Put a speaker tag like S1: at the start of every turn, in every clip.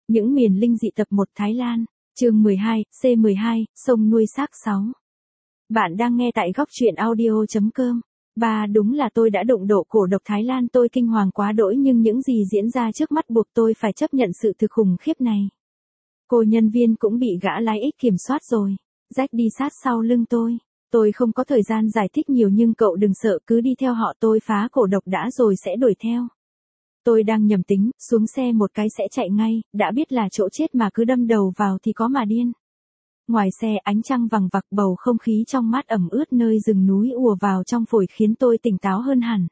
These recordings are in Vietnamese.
S1: Những miền linh dị tập 1 Thái Lan, chương 12, C12, sông nuôi xác 6. Bạn đang nghe tại góc truyện audio.com. Đúng là tôi đã đụng độ cổ độc Thái Lan, tôi kinh hoàng quá đỗi, nhưng những gì diễn ra trước mắt buộc tôi phải chấp nhận sự thực khủng khiếp này. Cô nhân viên cũng bị gã lái ích kiểm soát rồi. Jack đi sát sau lưng tôi. Tôi không có thời gian giải thích nhiều, nhưng cậu đừng sợ, cứ đi theo họ, tôi phá cổ độc đã rồi sẽ đuổi theo. Tôi đang nhầm tính, xuống xe một cái sẽ chạy ngay, đã biết là chỗ chết mà cứ đâm đầu vào thì có mà điên. Ngoài xe ánh trăng vằng vặc, bầu không khí trong mát ẩm ướt nơi rừng núi ùa vào trong phổi khiến tôi tỉnh táo hơn hẳn.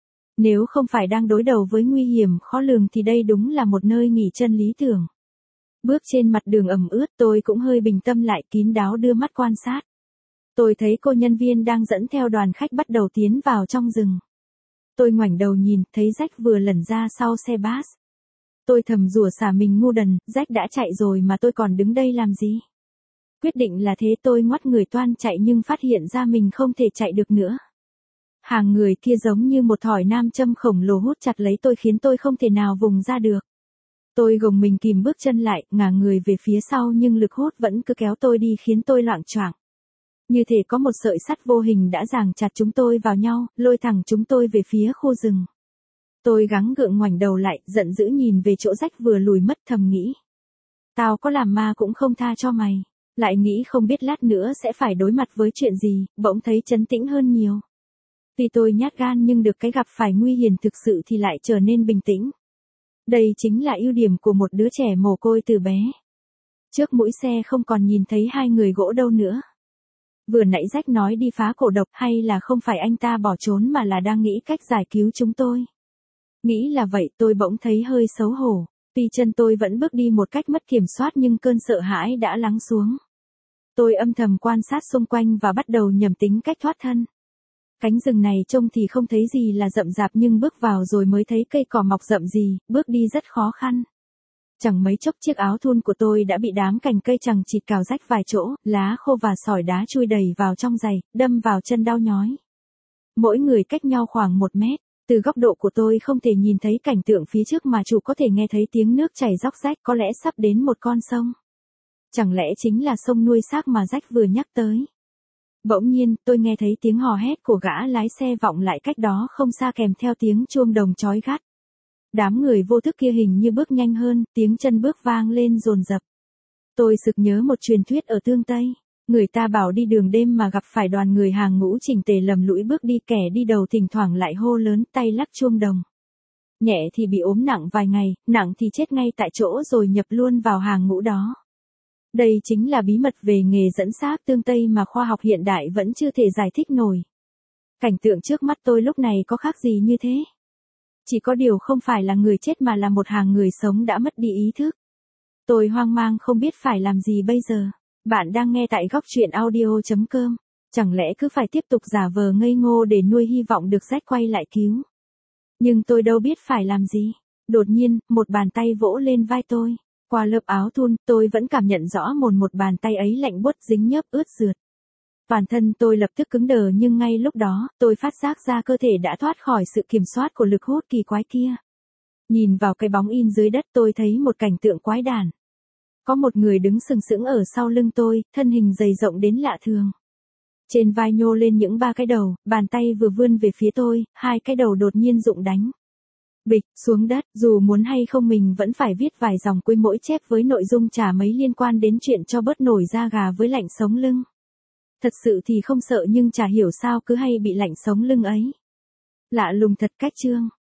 S1: Nếu không phải đang đối đầu với nguy hiểm khó lường thì đây đúng là một nơi nghỉ chân lý tưởng. Bước trên mặt đường ẩm ướt, tôi cũng hơi bình tâm lại, kín đáo đưa mắt quan sát. Tôi thấy cô nhân viên đang dẫn theo đoàn khách bắt đầu tiến vào trong rừng. Tôi ngoảnh đầu nhìn, thấy Jack vừa lẩn ra sau xe bus. Tôi thầm rủa xả mình ngu đần, Jack đã chạy rồi mà tôi còn đứng đây làm gì? Quyết định là thế, tôi ngoắt người toan chạy nhưng phát hiện ra mình không thể chạy được nữa. Hàng người kia giống như một thỏi nam châm khổng lồ hút chặt lấy tôi khiến tôi không thể nào vùng ra được. Tôi gồng mình kìm bước chân lại, ngả người về phía sau nhưng lực hút vẫn cứ kéo tôi đi khiến tôi loạng choạng. Như thể có một sợi sắt vô hình đã giằng chặt chúng tôi vào nhau, lôi thẳng chúng tôi về phía khu rừng. Tôi gắng gượng ngoảnh đầu lại, giận dữ nhìn về chỗ Jack vừa lùi mất, thầm nghĩ. Tao có làm ma cũng không tha cho mày. Lại nghĩ không biết lát nữa sẽ phải đối mặt với chuyện gì, bỗng thấy trấn tĩnh hơn nhiều. Tuy tôi nhát gan nhưng được cái gặp phải nguy hiểm thực sự thì lại trở nên bình tĩnh. Đây chính là ưu điểm của một đứa trẻ mồ côi từ bé. Trước mũi xe không còn nhìn thấy hai người gỗ đâu nữa. Vừa nãy Jack nói đi phá cổ độc, hay là không phải anh ta bỏ trốn mà là đang nghĩ cách giải cứu chúng tôi? Nghĩ là vậy, tôi bỗng thấy hơi xấu hổ. Tuy chân tôi vẫn bước đi một cách mất kiểm soát nhưng cơn sợ hãi đã lắng xuống. Tôi âm thầm quan sát xung quanh và bắt đầu nhẩm tính cách thoát thân. Cánh rừng này trông thì không thấy gì là rậm rạp nhưng bước vào rồi mới thấy cây cỏ mọc rậm gì, bước đi rất khó khăn. Chẳng mấy chốc chiếc áo thun của tôi đã bị đám cành cây chằng chịt cào rách vài chỗ, lá khô và sỏi đá chui đầy vào trong giày, đâm vào chân đau nhói. Mỗi người cách nhau khoảng 1 mét, từ góc độ của tôi không thể nhìn thấy cảnh tượng phía trước mà chủ có thể nghe thấy tiếng nước chảy róc rách, có lẽ sắp đến một con sông. Chẳng lẽ chính là sông nuôi xác mà Jack vừa nhắc tới? Bỗng nhiên, tôi nghe thấy tiếng hò hét của gã lái xe vọng lại cách đó không xa kèm theo tiếng chuông đồng chói gắt. Đám người vô thức kia hình như bước nhanh hơn, tiếng chân bước vang lên dồn dập. Tôi sực nhớ một truyền thuyết ở Tương Tây. Người ta bảo đi đường đêm mà gặp phải đoàn người hàng ngũ chỉnh tề lầm lũi bước đi, kẻ đi đầu thỉnh thoảng lại hô lớn, tay lắc chuông đồng. Nhẹ thì bị ốm nặng vài ngày, nặng thì chết ngay tại chỗ rồi nhập luôn vào hàng ngũ đó. Đây chính là bí mật về nghề dẫn xác Tương Tây mà khoa học hiện đại vẫn chưa thể giải thích nổi. Cảnh tượng trước mắt tôi lúc này có khác gì như thế? Chỉ có điều không phải là người chết mà là một hàng người sống đã mất đi ý thức. Tôi hoang mang không biết phải làm gì bây giờ. Bạn đang nghe tại góc truyện audio.com. Chẳng lẽ cứ phải tiếp tục giả vờ ngây ngô để nuôi hy vọng được Jack quay lại cứu? Nhưng tôi đâu biết phải làm gì. Đột nhiên, một bàn tay vỗ lên vai tôi. Qua lớp áo thun, tôi vẫn cảm nhận rõ một bàn tay ấy lạnh buốt, dính nhớp, ướt rượt. Toàn thân tôi lập tức cứng đờ nhưng ngay lúc đó, tôi phát giác ra cơ thể đã thoát khỏi sự kiểm soát của lực hút kỳ quái kia. Nhìn vào cái bóng in dưới đất, tôi thấy một cảnh tượng quái đản. Có một người đứng sừng sững ở sau lưng tôi, thân hình dày rộng đến lạ thường. Trên vai nhô lên những 3 cái đầu, bàn tay vừa vươn về phía tôi, 2 cái đầu đột nhiên rụng đánh. Bịch, xuống đất, dù muốn hay không mình vẫn phải viết vài dòng cuối mỗi chép với nội dung chả mấy liên quan đến chuyện cho bớt nổi da gà với lạnh sống lưng. Thật sự thì không sợ nhưng chả hiểu sao cứ hay bị lạnh sống lưng ấy. Lạ lùng thật, cách chương.